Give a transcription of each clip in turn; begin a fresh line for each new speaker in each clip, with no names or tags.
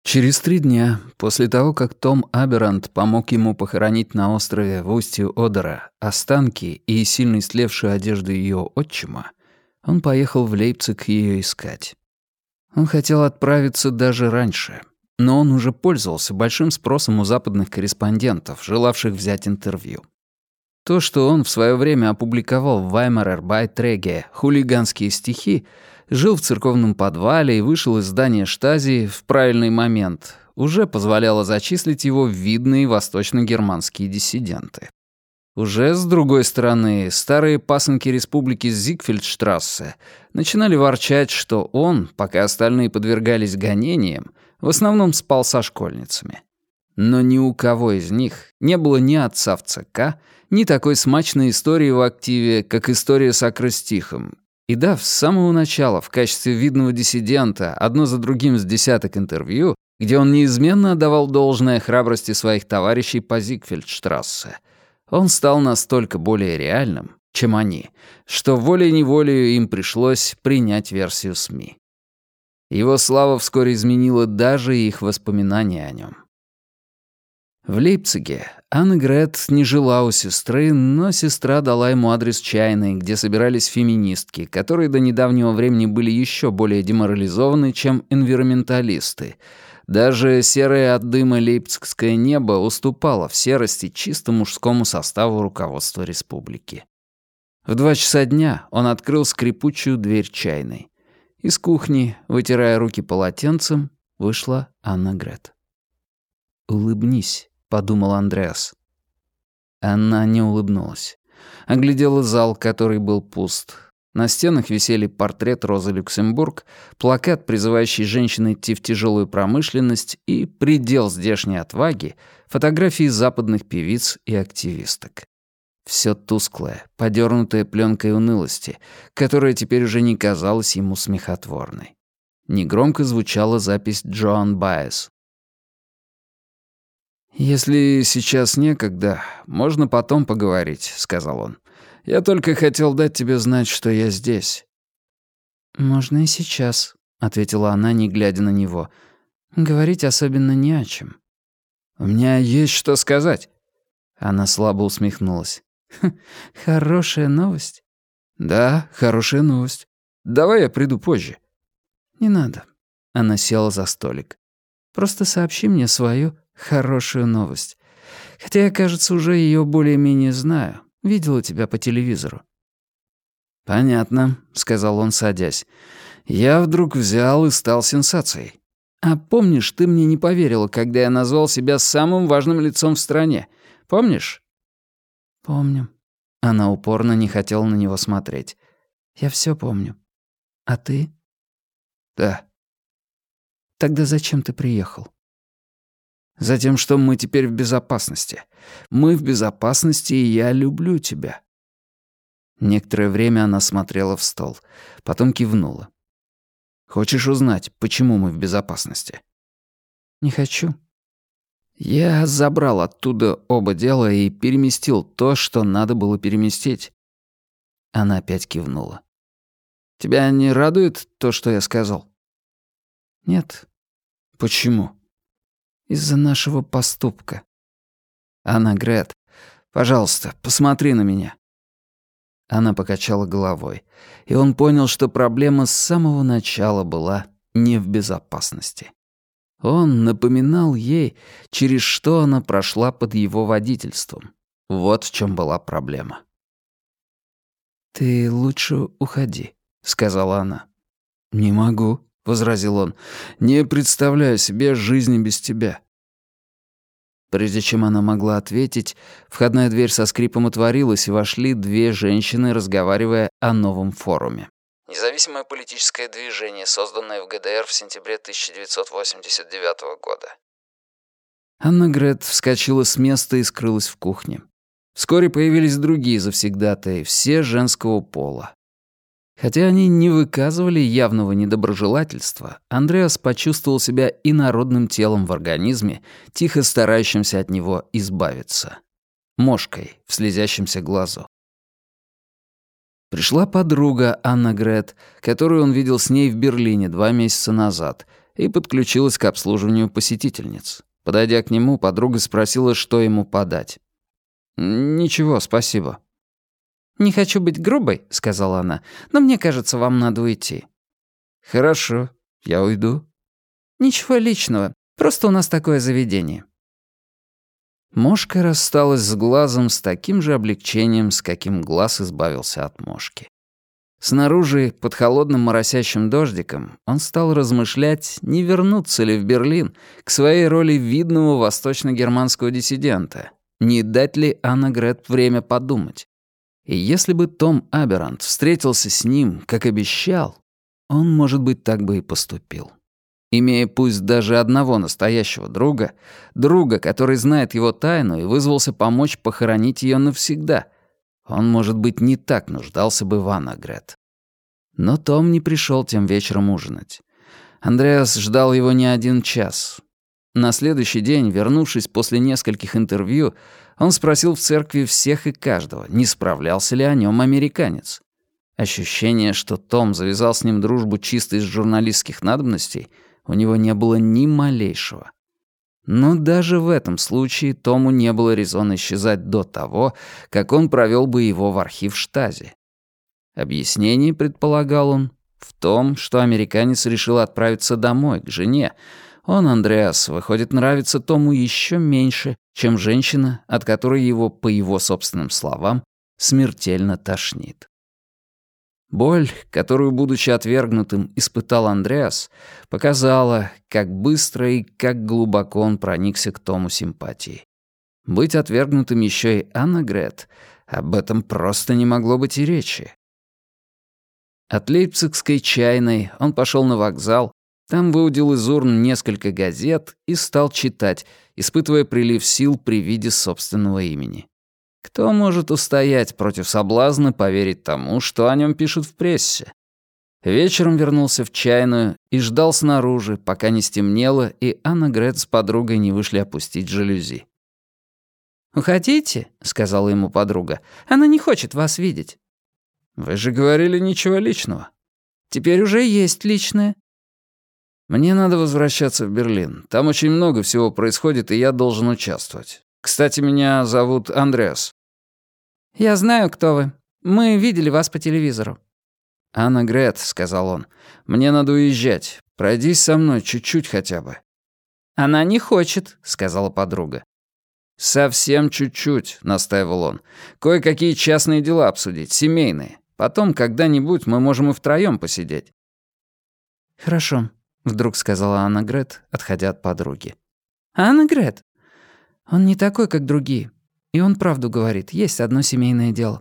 Через 3 дня, после того, как Том Аберант помог ему похоронить на острове в устье Одера останки и сильно истлевшую одежду ее отчима, он поехал в Лейпциг ее искать. Он хотел отправиться даже раньше, но он уже пользовался большим спросом у западных корреспондентов, желавших взять интервью. То, что он в свое время опубликовал в Weimarer Beiträge хулиганские стихи, жил в церковном подвале и вышел из здания Штази в правильный момент, уже позволяло зачислить его в видные восточно-германские диссиденты. Уже, с другой стороны, старые пасынки республики Зигфельдштрассе начинали ворчать, что он, пока остальные подвергались гонениям, в основном спал со школьницами. Но ни у кого из них не было ни отца в ЦК, ни такой смачной истории в активе, как история с акростихом. И дав с самого начала в качестве видного диссидента одно за другим с десяток интервью, где он неизменно отдавал должное храбрости своих товарищей по Зигфельдштрассе, он стал настолько более реальным, чем они, что волей-неволею им пришлось принять версию СМИ. Его слава вскоре изменила даже их воспоминания о нем. В Лейпциге Аннегрет не жила у сестры, но сестра дала ему адрес чайной, где собирались феминистки, которые до недавнего времени были еще более деморализованы, чем энвиронменталисты. Даже серое от дыма лейпцигское небо уступало в серости чисто мужскому составу руководства республики. В 2 часа дня он открыл скрипучую дверь чайной. Из кухни, вытирая руки полотенцем, вышла Аннегрет. «Улыбнись», — подумал Андреас. Она не улыбнулась. Оглядела зал, который был пуст. На стенах висели портрет Розы Люксембург, плакат, призывающий женщин идти в тяжелую промышленность, и предел здешней отваги — фотографии западных певиц и активисток. Все тусклое, подернутое пленкой унылости, которая теперь уже не казалась ему смехотворной. Негромко звучала запись Джоан Баэс. «Если сейчас некогда, можно потом поговорить», — сказал он. «Я только хотел дать тебе знать, что я здесь». «Можно и сейчас», — ответила она, не глядя на него. «Говорить особенно не о чем». «У меня есть что сказать». Она слабо усмехнулась. «Хорошая новость». «Да, хорошая новость. Давай я приду позже». «Не надо». Она села за столик. «Просто сообщи мне свою хорошую новость. Хотя я, кажется, уже ее более-менее знаю. Видела тебя по телевизору». «Понятно», — сказал он, садясь. «Я вдруг взял и стал сенсацией. А помнишь, ты мне не поверила, когда я назвал себя самым важным лицом в стране? Помнишь?» «Помню». Она упорно не хотела на него смотреть. «Я все помню. А ты?» «Да». «Тогда зачем ты приехал?» «Затем, что мы теперь в безопасности. Мы в безопасности, и я люблю тебя». Некоторое время она смотрела в стол, потом кивнула. «Хочешь узнать, почему мы в безопасности?» «Не хочу». «Я забрал оттуда оба дела и переместил то, что надо было переместить». Она опять кивнула. «Тебя не радует то, что я сказал?» «Нет». «Почему?» «Из-за нашего поступка». «Аннегрет, пожалуйста, посмотри на меня». Она покачала головой, и он понял, что проблема с самого начала была не в безопасности. Он напоминал ей, через что она прошла под его водительством. Вот в чем была проблема. «Ты лучше уходи», — сказала она. «Не могу», — возразил он. «Не представляю себе жизни без тебя». Прежде чем она могла ответить, входная дверь со скрипом отворилась, и вошли 2 женщины, разговаривая о новом форуме. Независимое политическое движение, созданное в ГДР в сентябре 1989 года. Аннегрет вскочила с места и скрылась в кухне. Вскоре появились другие завсегдатаи, все женского пола. Хотя они не выказывали явного недоброжелательства, Андреас почувствовал себя инородным телом в организме, тихо старающимся от него избавиться. Мошкой в слезящемся глазу. Пришла подруга Аннегрет, которую он видел с ней в Берлине 2 месяца назад, и подключилась к обслуживанию посетительниц. Подойдя к нему, подруга спросила, что ему подать. «Ничего, спасибо».
«Не хочу быть грубой», — сказала она, «но мне кажется, вам надо уйти».
«Хорошо, я уйду».
«Ничего личного, просто у нас такое заведение».
Мошка рассталась с глазом с таким же облегчением, с каким глаз избавился от мошки. Снаружи, под холодным моросящим дождиком, он стал размышлять, не вернуться ли в Берлин к своей роли видного восточно-германского диссидента, не дать ли Аннегрет время подумать. И если бы Том Аберант встретился с ним, как обещал, он, может быть, так бы и поступил. Имея пусть даже одного настоящего друга, который знает его тайну и вызвался помочь похоронить ее навсегда, он, может быть, не так нуждался бы в Аннегрет. Но Том не пришел тем вечером ужинать. Андреас ждал его не 1 час. На следующий день, вернувшись после нескольких интервью, он спросил в церкви всех и каждого, не справлялся ли о нем американец. Ощущение, что Том завязал с ним дружбу чисто из журналистских надобностей, у него не было ни малейшего. Но даже в этом случае Тому не было резона исчезать до того, как он провел бы его в архив Штази. Объяснение, предполагал он, в том, что американец решил отправиться домой, к жене. Он, Андреас, выходит, нравится Тому еще меньше, чем женщина, от которой его, по его собственным словам, смертельно тошнит. Боль, которую, будучи отвергнутым, испытал Андреас, показала, как быстро и как глубоко он проникся к Тому симпатией. Быть отвергнутым еще и Аннегрет, об этом просто не могло быть и речи. От Лейпцигской чайной он пошел на вокзал, там выудил из урн несколько газет и стал читать, испытывая прилив сил при виде собственного имени. Кто может устоять против соблазна поверить тому, что о нем пишут в прессе? Вечером вернулся в чайную и ждал снаружи, пока не стемнело, и Аннегрет с подругой не вышли опустить жалюзи.
«Уходите», — сказала ему подруга. «Она не хочет вас видеть».
«Вы же говорили ничего личного».
«Теперь уже есть личное».
«Мне надо возвращаться в Берлин. Там очень много всего происходит, и я должен участвовать. Кстати, меня зовут Андреас».
«Я знаю, кто вы. Мы видели вас по телевизору».
«Аннегрет», — сказал он, — «мне надо уезжать. Пройдись со мной чуть-чуть хотя бы».
«Она не хочет», — сказала подруга.
«Совсем чуть-чуть», — настаивал он. «Кое-какие частные дела обсудить, семейные. Потом когда-нибудь мы можем и втроём посидеть».
«Хорошо», — вдруг сказала Аннегрет, отходя от подруги. «Аннегрет, он не такой, как другие. И он правду говорит, есть одно семейное дело».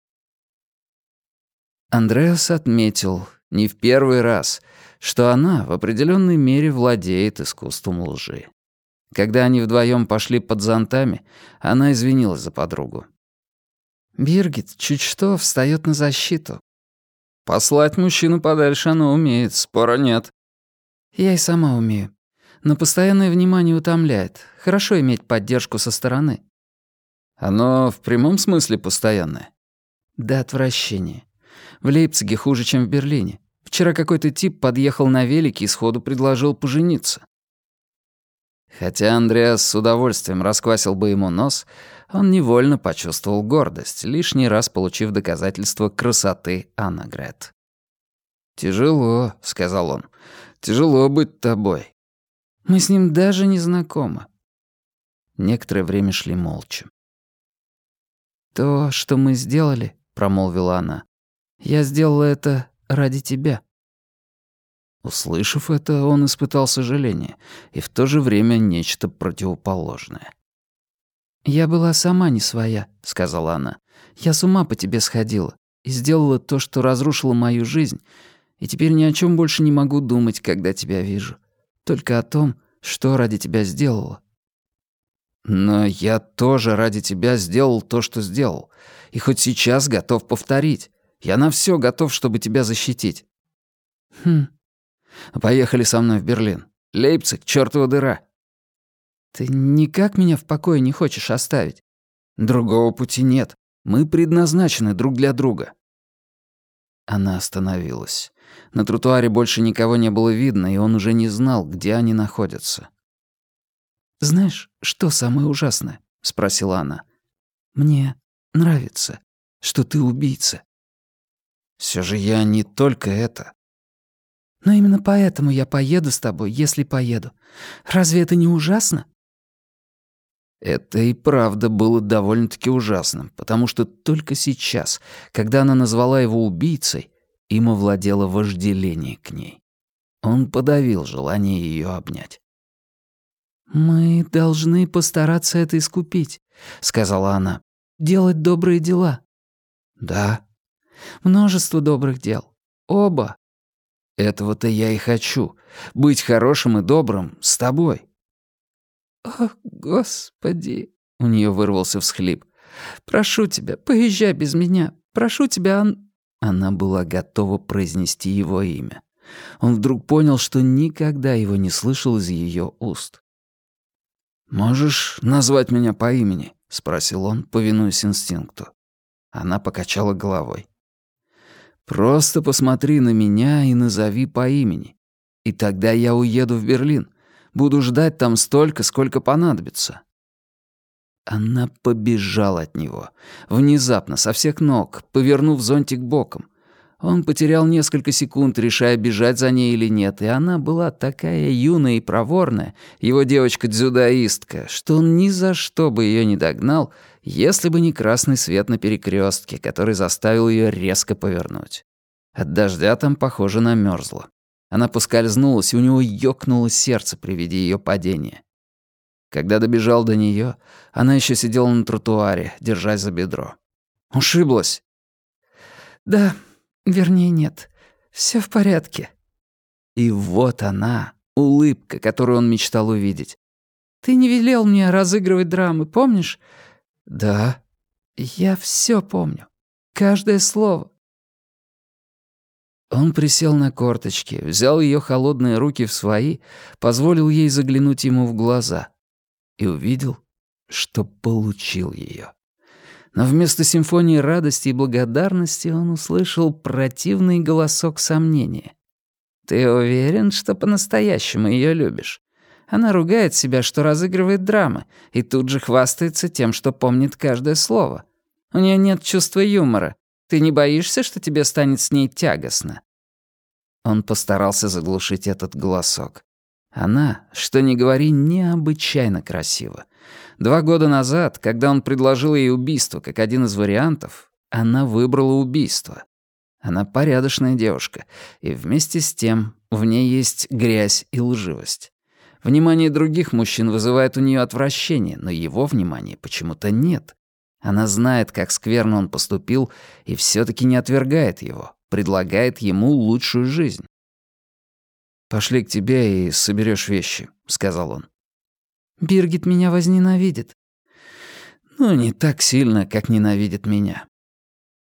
Андреас отметил, не в первый раз, что она в определенной мере владеет искусством лжи. Когда они вдвоем пошли под зонтами, она извинилась за подругу.
«Биргит чуть что встает на защиту».
«Послать мужчину подальше она умеет, спора нет».
«Я и сама умею. Но постоянное внимание утомляет. Хорошо иметь поддержку со стороны».
«Оно в прямом смысле постоянное?»
«До отвращения. В Лейпциге хуже, чем в Берлине. Вчера какой-то тип подъехал на велике и сходу предложил пожениться».
Хотя Андреас с удовольствием расквасил бы ему нос, он невольно почувствовал гордость, лишний раз получив доказательство красоты Аннегрет. «Тяжело», — сказал он, — «тяжело быть тобой».
«Мы с ним даже не знакомы».
Некоторое время шли молча.
«То, что мы сделали», — промолвила она, — «я сделала это ради тебя».
Услышав это, он испытал сожаление и в то же время нечто противоположное.
«Я была сама не своя», — сказала она. «Я с ума по тебе сходила и сделала то, что разрушило мою жизнь, и теперь ни о чем больше не могу думать, когда тебя вижу. Только о том, что ради тебя сделала».
«Но я тоже ради тебя сделал то, что сделал, и хоть сейчас готов повторить. Я на все готов, чтобы тебя защитить».
«Хм».
«Поехали со мной в Берлин. Лейпциг, чёртова дыра».
«Ты никак меня в покое не хочешь оставить?»
«Другого пути нет. Мы предназначены друг для друга». Она остановилась. На тротуаре больше никого не было видно, и он уже не знал, где они находятся.
«Знаешь, что самое ужасное?» — спросила она. «Мне нравится, что ты убийца».
Все же я не только это.
«Но именно поэтому я поеду с тобой, если поеду. Разве это не ужасно?»
Это и правда было довольно-таки ужасным, потому что только сейчас, когда она назвала его убийцей, им овладело вожделение к ней. Он подавил желание ее обнять.
«Мы должны постараться это искупить», — сказала она. «Делать добрые дела».
«Да,
«Множество добрых дел. Оба».
этого-то я и хочу. Быть хорошим и добрым с тобой».
«О, Господи!» — у нее вырвался всхлип. «Прошу тебя, поезжай без меня. Прошу тебя,
Она была готова произнести его имя. Он вдруг понял, что никогда его не слышал из ее уст. «Можешь назвать меня по имени?» — спросил он, повинуясь инстинкту. Она покачала головой. «Просто посмотри на меня и назови по имени. И тогда я уеду в Берлин. Буду ждать там столько, сколько понадобится». Она побежала от него. Внезапно, со всех ног, повернув зонтик боком. Он потерял несколько секунд, решая, бежать за ней или нет, и она была такая юная и проворная, его девочка-дзюдоистка, что он ни за что бы ее не догнал, если бы не красный свет на перекрестке, который заставил ее резко повернуть. От дождя там, похоже, намерзло. Она поскользнулась, и у него ёкнуло сердце при виде ее падения. Когда добежал до нее, она еще сидела на тротуаре, держась за бедро. «Ушиблась?»
«Да, вернее, нет. Все в порядке».
И вот она, улыбка, которую он мечтал увидеть.
«Ты не велел мне разыгрывать драмы, помнишь?»
«Да».
«Я все помню. Каждое слово».
Он присел на корточки, взял ее холодные руки в свои, позволил ей заглянуть ему в глаза и увидел, что получил ее. Но вместо симфонии радости и благодарности он услышал противный голосок сомнения. «Ты уверен, что по-настоящему ее любишь? Она ругает себя, что разыгрывает драмы, и тут же хвастается тем, что помнит каждое слово. У нее нет чувства юмора. Ты не боишься, что тебе станет с ней тягостно?» Он постарался заглушить этот голосок. Она, что ни говори, необычайно красива. 2 года назад, когда он предложил ей убийство как один из вариантов, она выбрала убийство. Она порядочная девушка, и вместе с тем в ней есть грязь и лживость. Внимание других мужчин вызывает у нее отвращение, но его внимания почему-то нет. Она знает, как скверно он поступил, и все-таки не отвергает его, предлагает ему лучшую жизнь. «Пошли к тебе и соберешь вещи», — сказал он.
«Биргит меня возненавидит».
«Ну, не так сильно, как ненавидит меня.